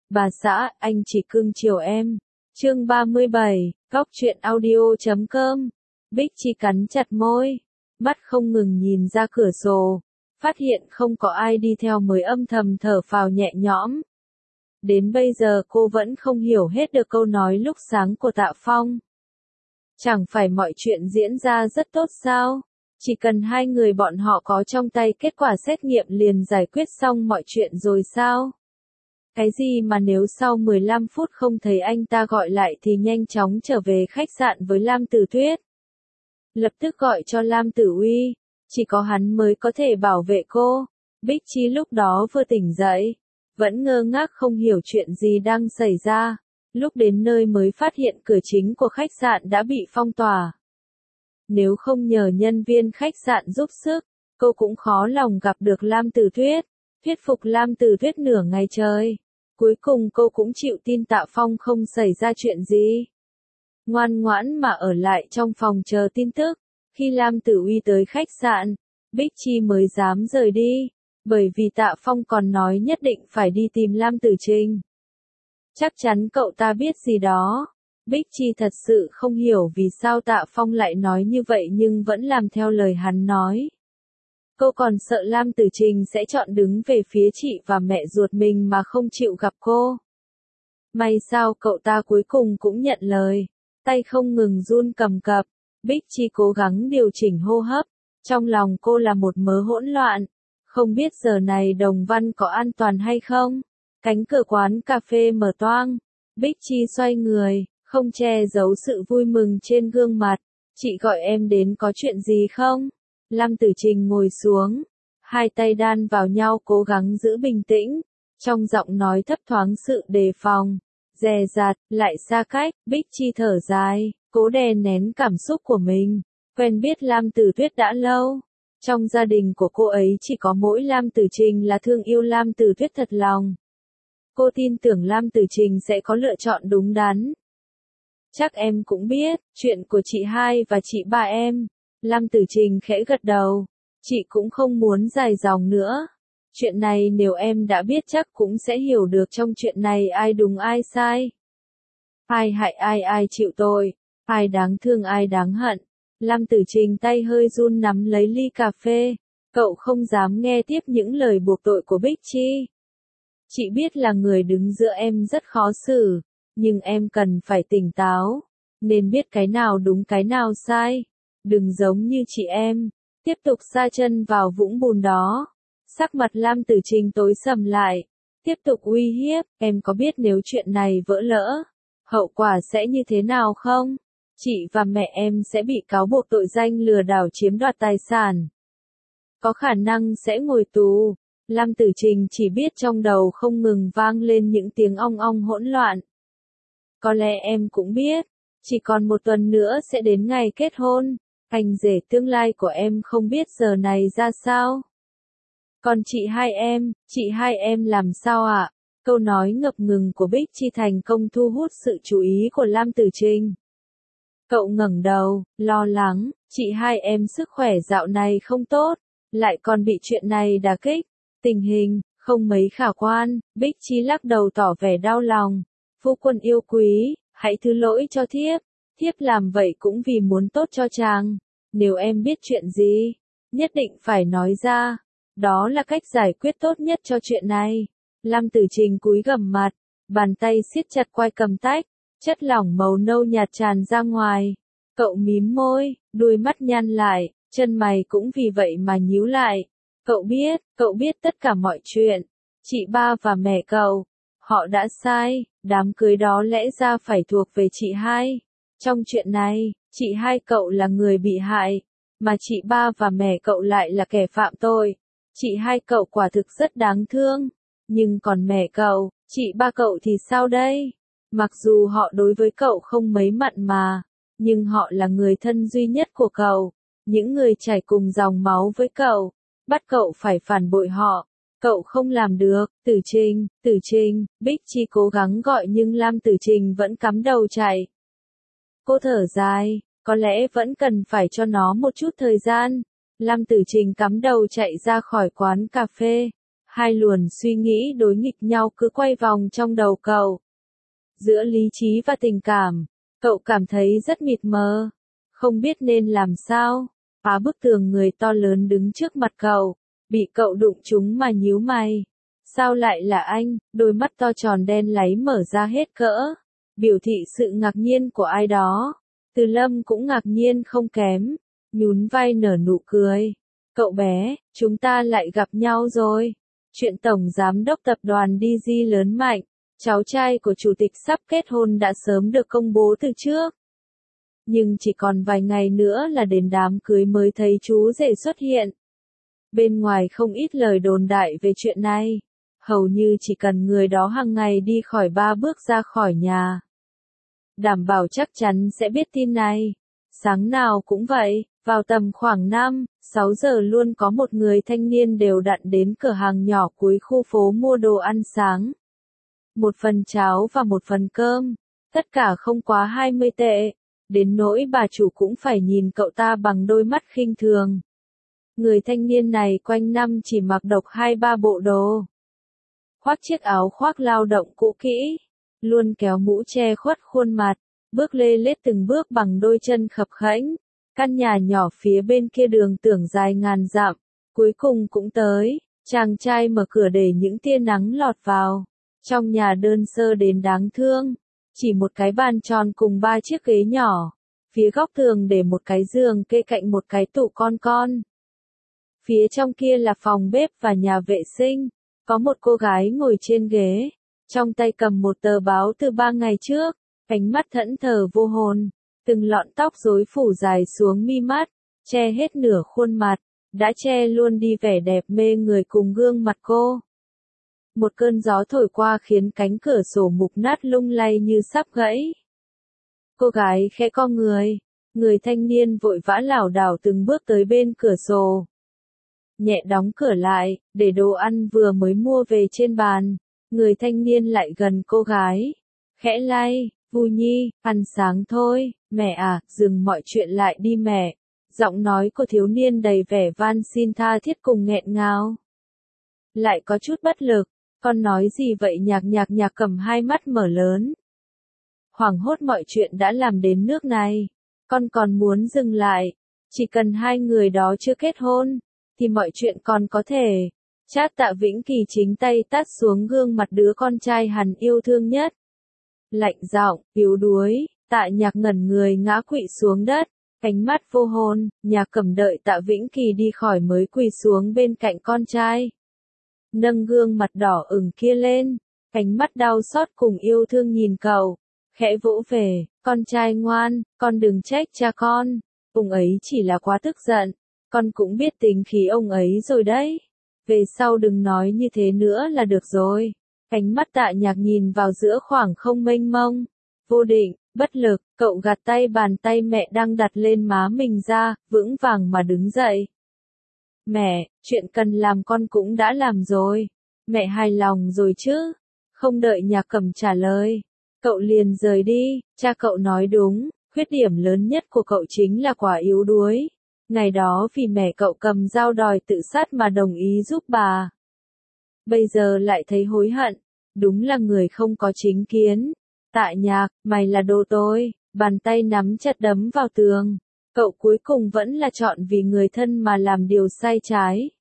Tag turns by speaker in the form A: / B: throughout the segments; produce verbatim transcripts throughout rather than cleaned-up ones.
A: Bà xã, anh chỉ cưng chiều em. Chương ba mươi bảy, Góc truyện audio chấm com. Bích Chi cắn chặt môi, mắt không ngừng nhìn ra cửa sổ, phát hiện không có ai đi theo mới âm thầm thở phào nhẹ nhõm. Đến bây giờ cô vẫn không hiểu hết được câu nói lúc sáng của Tạ Phong. Chẳng phải mọi chuyện diễn ra rất tốt sao? Chỉ cần hai người bọn họ có trong tay kết quả xét nghiệm liền giải quyết xong mọi chuyện rồi sao? Cái gì mà nếu sau mười lăm phút không thấy anh ta gọi lại thì nhanh chóng trở về khách sạn với Lam Tử Tuyết. Lập tức gọi cho Lam Tử Uy, chỉ có hắn mới có thể bảo vệ cô. Bích Chi lúc đó vừa tỉnh dậy, vẫn ngơ ngác không hiểu chuyện gì đang xảy ra. Lúc đến nơi mới phát hiện cửa chính của khách sạn đã bị phong tỏa. Nếu không nhờ nhân viên khách sạn giúp sức, cô cũng khó lòng gặp được Lam Tử Tuyết. Thuyết phục Lam Tử Tuyết nửa ngày trời. Cuối cùng cô cũng chịu tin Tạ Phong không xảy ra chuyện gì. Ngoan ngoãn mà ở lại trong phòng chờ tin tức. Khi Lam Tử Uy tới khách sạn, Bích Chi mới dám rời đi. Bởi vì Tạ Phong còn nói nhất định phải đi tìm Lam Tử Trình. Chắc chắn cậu ta biết gì đó. Bích Chi thật sự không hiểu vì sao Tạ Phong lại nói như vậy nhưng vẫn làm theo lời hắn nói. Cô còn sợ Lam Tử Trình sẽ chọn đứng về phía chị và mẹ ruột mình mà không chịu gặp cô. May sao cậu ta cuối cùng cũng nhận lời, tay không ngừng run cầm cập. Bích Chi cố gắng điều chỉnh hô hấp, trong lòng cô là một mớ hỗn loạn, không biết giờ này Đồng Văn có an toàn hay không. Cánh cửa quán cà phê mở toang, Bích Chi xoay người, không che giấu sự vui mừng trên gương mặt. Chị gọi em đến có chuyện gì không? Lam Tử Trình ngồi xuống, hai tay đan vào nhau cố gắng giữ bình tĩnh, trong giọng nói thấp thoáng sự đề phòng, dè dặt, lại xa cách. Bích Chi thở dài, cố đè nén cảm xúc của mình. Quen biết Lam Tử Tuyết đã lâu, trong gia đình của cô ấy chỉ có mỗi Lam Tử Trình là thương yêu Lam Tử Tuyết thật lòng. Cô tin tưởng Lam Tử Trình sẽ có lựa chọn đúng đắn. Chắc em cũng biết, chuyện của chị hai và chị ba em. Lam Tử Trình khẽ gật đầu. Chị cũng không muốn dài dòng nữa. Chuyện này nếu em đã biết chắc cũng sẽ hiểu được trong chuyện này ai đúng ai sai. Ai hại ai ai chịu tội. Ai đáng thương ai đáng hận. Lam Tử Trình tay hơi run nắm lấy ly cà phê. Cậu không dám nghe tiếp những lời buộc tội của Bích Chi. Chị biết là người đứng giữa em rất khó xử. Nhưng em cần phải tỉnh táo. Nên biết cái nào đúng cái nào sai. Đừng giống như chị em, tiếp tục sa chân vào vũng bùn đó. Sắc mặt Lam Tử Trình tối sầm lại, tiếp tục uy hiếp, em có biết nếu chuyện này vỡ lỡ, hậu quả sẽ như thế nào không? Chị và mẹ em sẽ bị cáo buộc tội danh lừa đảo chiếm đoạt tài sản. Có khả năng sẽ ngồi tù. Lam Tử Trình chỉ biết trong đầu không ngừng vang lên những tiếng ong ong hỗn loạn. Có lẽ em cũng biết, chỉ còn một tuần nữa sẽ đến ngày kết hôn. Anh rể tương lai của em không biết giờ này ra sao. Còn chị hai em, chị hai em làm sao ạ? À? Câu nói ngập ngừng của Bích Chi thành công thu hút sự chú ý của Lam Tử Trình. Cậu ngẩng đầu, lo lắng, chị hai em sức khỏe dạo này không tốt, lại còn bị chuyện này đả kích. Tình hình, không mấy khả quan. Bích Chi lắc đầu tỏ vẻ đau lòng. Phu quân yêu quý, hãy thứ lỗi cho thiếp. Thiếp làm vậy cũng vì muốn tốt cho chàng. Nếu em biết chuyện gì, nhất định phải nói ra. Đó là cách giải quyết tốt nhất cho chuyện này. Lam Tử Trình cúi gằm mặt, bàn tay siết chặt quai cầm tách, chất lỏng màu nâu nhạt tràn ra ngoài. Cậu mím môi, đuôi mắt nhăn lại, chân mày cũng vì vậy mà nhíu lại. Cậu biết, cậu biết tất cả mọi chuyện. Chị ba và mẹ cậu, họ đã sai, đám cưới đó lẽ ra phải thuộc về chị hai. Trong chuyện này, chị hai cậu là người bị hại, mà chị ba và mẹ cậu lại là kẻ phạm tội. Chị hai cậu quả thực rất đáng thương, nhưng còn mẹ cậu, chị ba cậu thì sao đây? Mặc dù họ đối với cậu không mấy mặn mà, nhưng họ là người thân duy nhất của cậu, những người chảy cùng dòng máu với cậu, bắt cậu phải phản bội họ. Cậu không làm được. Tử Trình, Tử Trình, Bích Chi cố gắng gọi nhưng Lam Tử Trình vẫn cắm đầu chạy. Cô thở dài, có lẽ vẫn cần phải cho nó một chút thời gian. Lam Tử Trình cắm đầu chạy ra khỏi quán cà phê. Hai luồn suy nghĩ đối nghịch nhau cứ quay vòng trong đầu cậu. Giữa lý trí và tình cảm, cậu cảm thấy rất mịt mờ, không biết nên làm sao. Phá bức tường người to lớn đứng trước mặt cậu, bị cậu đụng trúng mà nhíu mày. Sao lại là anh? Đôi mắt to tròn đen láy mở ra hết cỡ, biểu thị sự ngạc nhiên của ai đó. Từ Lâm cũng ngạc nhiên không kém, nhún vai nở nụ cười. Cậu bé, chúng ta lại gặp nhau rồi. Chuyện Tổng Giám đốc Tập đoàn đê giê lớn mạnh, cháu trai của Chủ tịch sắp kết hôn đã sớm được công bố từ trước. Nhưng chỉ còn vài ngày nữa là đến đám cưới mới thấy chú rể xuất hiện. Bên ngoài không ít lời đồn đại về chuyện này. Hầu như chỉ cần người đó hàng ngày đi khỏi ba bước ra khỏi nhà, đảm bảo chắc chắn sẽ biết tin này. Sáng nào cũng vậy, vào tầm khoảng năm, sáu giờ luôn có một người thanh niên đều đặn đến cửa hàng nhỏ cuối khu phố mua đồ ăn sáng. Một phần cháo và một phần cơm, tất cả không quá hai mươi tệ, đến nỗi bà chủ cũng phải nhìn cậu ta bằng đôi mắt khinh thường. Người thanh niên này quanh năm chỉ mặc độc hai ba bộ đồ. Khoác chiếc áo khoác lao động cũ kỹ, luôn kéo mũ che khuất khuôn mặt, bước lê lết từng bước bằng đôi chân khập khẽnh. Căn nhà nhỏ phía bên kia đường tưởng dài ngàn dặm, cuối cùng cũng tới. Chàng trai mở cửa để những tia nắng lọt vào. Trong nhà đơn sơ đến đáng thương, chỉ một cái bàn tròn cùng ba chiếc ghế nhỏ. Phía góc tường để một cái giường kê cạnh một cái tủ con con. Phía trong kia là phòng bếp và nhà vệ sinh. Có một cô gái ngồi trên ghế, trong tay cầm một tờ báo từ ba ngày trước, ánh mắt thẫn thờ vô hồn, từng lọn tóc rối phủ dài xuống mi mắt, che hết nửa khuôn mặt, đã che luôn đi vẻ đẹp mê người cùng gương mặt cô. Một cơn gió thổi qua khiến cánh cửa sổ mục nát lung lay như sắp gãy. Cô gái khẽ co người, người thanh niên vội vã lảo đảo từng bước tới bên cửa sổ. Nhẹ đóng cửa lại, để đồ ăn vừa mới mua về trên bàn. Người thanh niên lại gần cô gái. Khẽ lay, Vu Nhi, ăn sáng thôi, mẹ à, dừng mọi chuyện lại đi mẹ. Giọng nói của thiếu niên đầy vẻ van xin tha thiết cùng nghẹn ngào. Lại có chút bất lực, con nói gì vậy nhạc nhạc nhạc cầm hai mắt mở lớn. Hoảng hốt mọi chuyện đã làm đến nước này. Con còn muốn dừng lại, chỉ cần hai người đó chưa kết hôn, thì mọi chuyện còn có thể. Chát Tạ Vĩnh Kỳ chính tay tát xuống gương mặt đứa con trai hắn yêu thương nhất. Lạnh giọng, yếu đuối, Tạ Nhạc ngẩn người ngã quỵ xuống đất, ánh mắt vô hồn. Nhạc Cẩm đợi Tạ Vĩnh Kỳ đi khỏi mới quỳ xuống bên cạnh con trai. Nâng gương mặt đỏ ửng kia lên, ánh mắt đau xót cùng yêu thương nhìn cậu, khẽ vỗ về, con trai ngoan, con đừng trách cha con, ông ấy chỉ là quá tức giận. Con cũng biết tính khí ông ấy rồi đấy. Về sau đừng nói như thế nữa là được rồi. Ánh mắt Tạ Nhạc nhìn vào giữa khoảng không mênh mông, vô định, bất lực, cậu gạt tay bàn tay mẹ đang đặt lên má mình ra, vững vàng mà đứng dậy. Mẹ, chuyện cần làm con cũng đã làm rồi. Mẹ hài lòng rồi chứ? Không đợi Nhạc Cẩm trả lời, cậu liền rời đi. Cha cậu nói đúng, khuyết điểm lớn nhất của cậu chính là quá yếu đuối. Ngày đó vì mẹ cậu cầm dao đòi tự sát mà đồng ý giúp bà. Bây giờ lại thấy hối hận, đúng là người không có chính kiến. Tạ Nhạc, mày là đồ tôi, bàn tay nắm chặt đấm vào tường. Cậu cuối cùng vẫn là chọn vì người thân mà làm điều sai trái.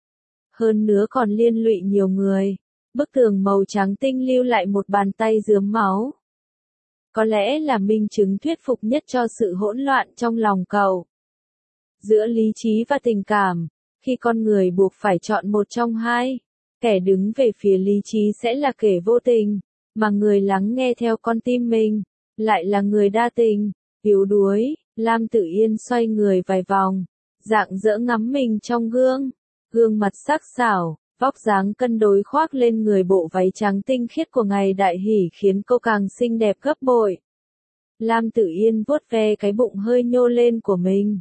A: Hơn nữa còn liên lụy nhiều người. Bức tường màu trắng tinh lưu lại một bàn tay rướm máu. Có lẽ là minh chứng thuyết phục nhất cho sự hỗn loạn trong lòng cậu. Giữa lý trí và tình cảm, khi con người buộc phải chọn một trong hai, kẻ đứng về phía lý trí sẽ là kẻ vô tình, mà người lắng nghe theo con tim mình, lại là người đa tình, yếu đuối. Lam Tử Yên xoay người vài vòng, rạng rỡ ngắm mình trong gương, gương mặt sắc sảo, vóc dáng cân đối khoác lên người bộ váy trắng tinh khiết của ngày đại hỷ khiến cô càng xinh đẹp gấp bội. Lam Tử Yên vuốt ve cái bụng hơi nhô lên của mình,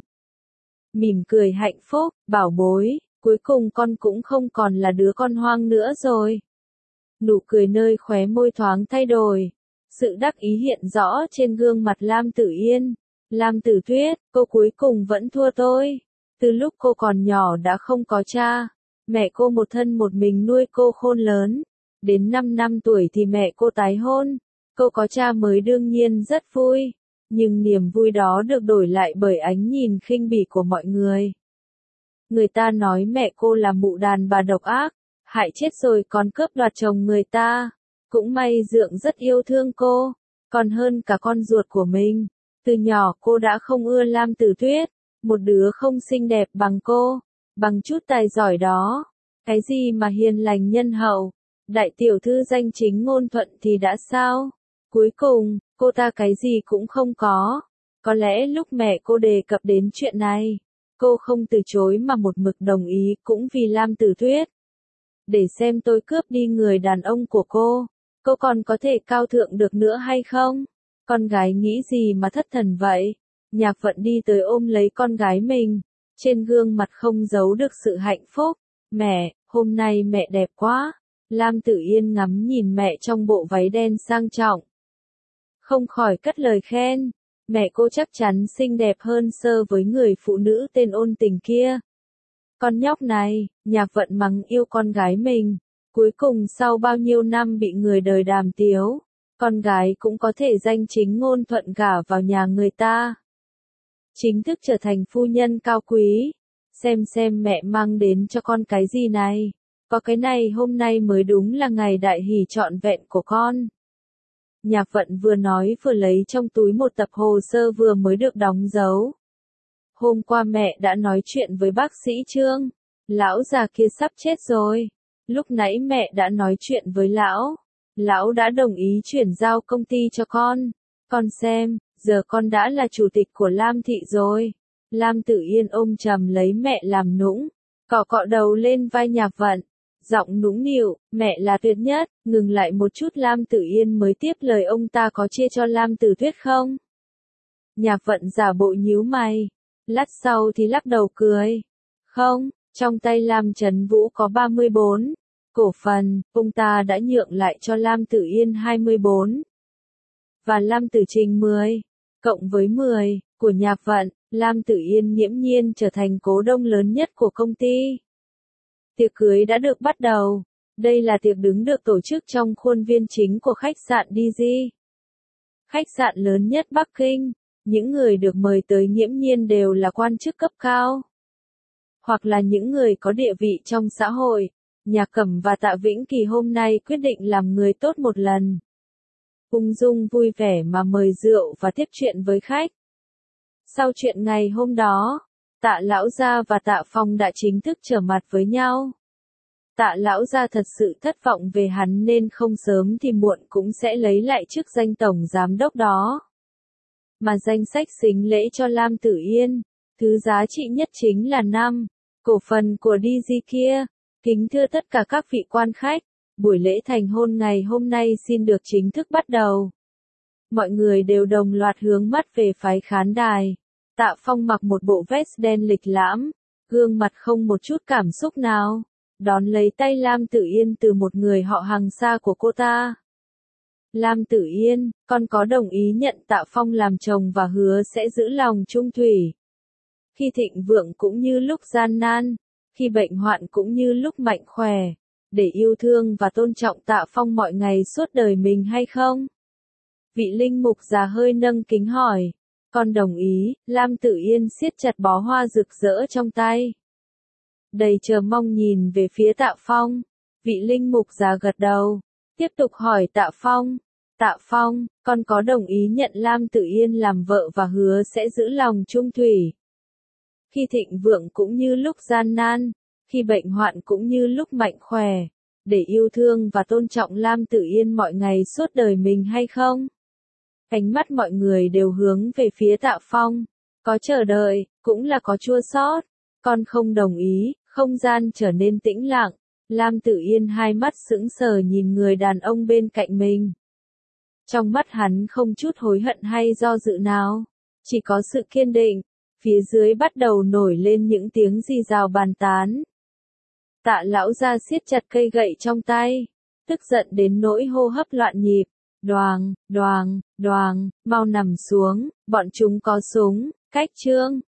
A: mỉm cười hạnh phúc, bảo bối, cuối cùng con cũng không còn là đứa con hoang nữa rồi. Nụ cười nơi khóe môi thoáng thay đổi, sự đắc ý hiện rõ trên gương mặt Lam Tử Yên. Lam Tử Tuyết, cô cuối cùng vẫn thua tôi. Từ lúc cô còn nhỏ đã không có cha, Mẹ cô một thân một mình nuôi cô khôn lớn. Đến năm năm tuổi thì mẹ cô tái hôn. Cô có cha mới đương nhiên rất vui. Nhưng niềm vui đó được đổi lại bởi ánh nhìn khinh bỉ của mọi người. Người ta nói mẹ cô là mụ đàn bà độc ác, hại chết rồi còn cướp đoạt chồng người ta. Cũng may Dượng rất yêu thương cô, còn hơn cả con ruột của mình. Từ nhỏ cô đã không ưa Lam Tử Tuyết, một đứa không xinh đẹp bằng cô, bằng chút tài giỏi đó. Cái gì mà hiền lành nhân hậu, đại tiểu thư danh chính ngôn thuận thì đã sao? Cuối cùng, cô ta cái gì cũng không có. Có lẽ lúc mẹ cô đề cập đến chuyện này, cô không từ chối mà một mực đồng ý cũng vì Lam Tử Tuyết. Để xem tôi cướp đi người đàn ông của cô, cô còn có thể cao thượng được nữa hay không? Con gái nghĩ gì mà thất thần vậy? Nhạc Vận đi tới ôm lấy con gái mình, trên gương mặt không giấu được sự hạnh phúc. Mẹ, hôm nay mẹ đẹp quá. Lam Tử Yên ngắm nhìn mẹ trong bộ váy đen sang trọng, không khỏi cất lời khen. Mẹ cô chắc chắn xinh đẹp hơn so với người phụ nữ tên Ôn Tình kia. Con nhóc này, Nhạc Vận mắng yêu con gái mình. Cuối cùng sau bao nhiêu năm bị người đời đàm tiếu, con gái cũng có thể danh chính ngôn thuận gả vào nhà người ta. Chính thức trở thành phu nhân cao quý. Xem xem mẹ mang đến cho con cái gì này. Có cái này hôm nay mới đúng là ngày đại hỷ trọn vẹn của con. Nhạc Vận vừa nói vừa lấy trong túi một tập hồ sơ vừa mới được đóng dấu. Hôm qua mẹ đã nói chuyện với bác sĩ Trương. Lão già kia sắp chết rồi. Lúc nãy mẹ đã nói chuyện với lão. Lão đã đồng ý chuyển giao công ty cho con. Con xem, giờ con đã là chủ tịch của Lam Thị rồi. Lam Tử Yên ôm chầm lấy mẹ làm nũng, cọ cọ đầu lên vai Nhạc Vận. Giọng nũng nịu, mẹ là tuyệt nhất. Ngừng lại một chút, Lam Tử Yên mới tiếp lời, ông ta có chia cho Lam Tử Tuyết không? Nhạc Vận giả bộ nhíu mày, lát sau thì lắc đầu cười. Không, trong tay Lam Trấn Vũ có ba mươi bốn cổ phần, ông ta đã nhượng lại cho Lam Tử Yên hai mươi bốn. Và Lam Tử Trình mười, cộng với mười, của Nhạc Vận, Lam Tử Yên nghiễm nhiên trở thành cố đông lớn nhất của công ty. Tiệc cưới đã được bắt đầu. Đây là tiệc đứng được tổ chức trong khuôn viên chính của khách sạn đê giê. Khách sạn lớn nhất Bắc Kinh. Những người được mời tới nghiễm nhiên đều là quan chức cấp cao, hoặc là những người có địa vị trong xã hội. Nhạc Cẩm và Tạ Vĩnh Kỳ hôm nay quyết định làm người tốt một lần. Ung dung vui vẻ mà mời rượu và tiếp chuyện với khách. Sau chuyện ngày hôm đó, Tạ Lão Gia và Tạ Phong đã chính thức trở mặt với nhau. Tạ Lão Gia thật sự thất vọng về hắn nên không sớm thì muộn cũng sẽ lấy lại chức danh tổng giám đốc đó. Mà danh sách xính lễ cho Lam Tử Yên, thứ giá trị nhất chính là năm cổ phần của đê giê kia. Kính thưa tất cả các vị quan khách, buổi lễ thành hôn ngày hôm nay xin được chính thức bắt đầu. Mọi người đều đồng loạt hướng mắt về phái khán đài. Tạ Phong mặc một bộ vest đen lịch lãm, gương mặt không một chút cảm xúc nào, đón lấy tay Lam Tử Yên từ một người họ hàng xa của cô ta. Lam Tử Yên, con có đồng ý nhận Tạ Phong làm chồng và hứa sẽ giữ lòng trung thủy. Khi thịnh vượng cũng như lúc gian nan, khi bệnh hoạn cũng như lúc mạnh khỏe, để yêu thương và tôn trọng Tạ Phong mọi ngày suốt đời mình hay không? Vị linh mục già hơi nâng kính hỏi. Con đồng ý. Lam Tử Yên siết chặt bó hoa rực rỡ trong tay, đầy chờ mong nhìn về phía Tạ Phong. Vị linh mục già gật đầu, tiếp tục hỏi Tạ Phong. Tạ Phong, con có đồng ý nhận Lam Tử Yên làm vợ và hứa sẽ giữ lòng trung thủy. Khi thịnh vượng cũng như lúc gian nan, khi bệnh hoạn cũng như lúc mạnh khỏe, để yêu thương và tôn trọng Lam Tử Yên mọi ngày suốt đời mình hay không? Ánh mắt mọi người đều hướng về phía Tạ Phong, có chờ đợi, cũng là có chua xót. Con không đồng ý. Không gian trở nên tĩnh lặng. Lam Tử Yên hai mắt sững sờ nhìn người đàn ông bên cạnh mình. Trong mắt hắn không chút hối hận hay do dự nào, chỉ có sự kiên định. Phía dưới bắt đầu nổi lên những tiếng rì rào bàn tán. Tạ Lão Gia siết chặt cây gậy trong tay, tức giận đến nỗi hô hấp loạn nhịp. Đoàng, đoàng, đoàng, mau nằm xuống, bọn chúng có súng. Cách Trương,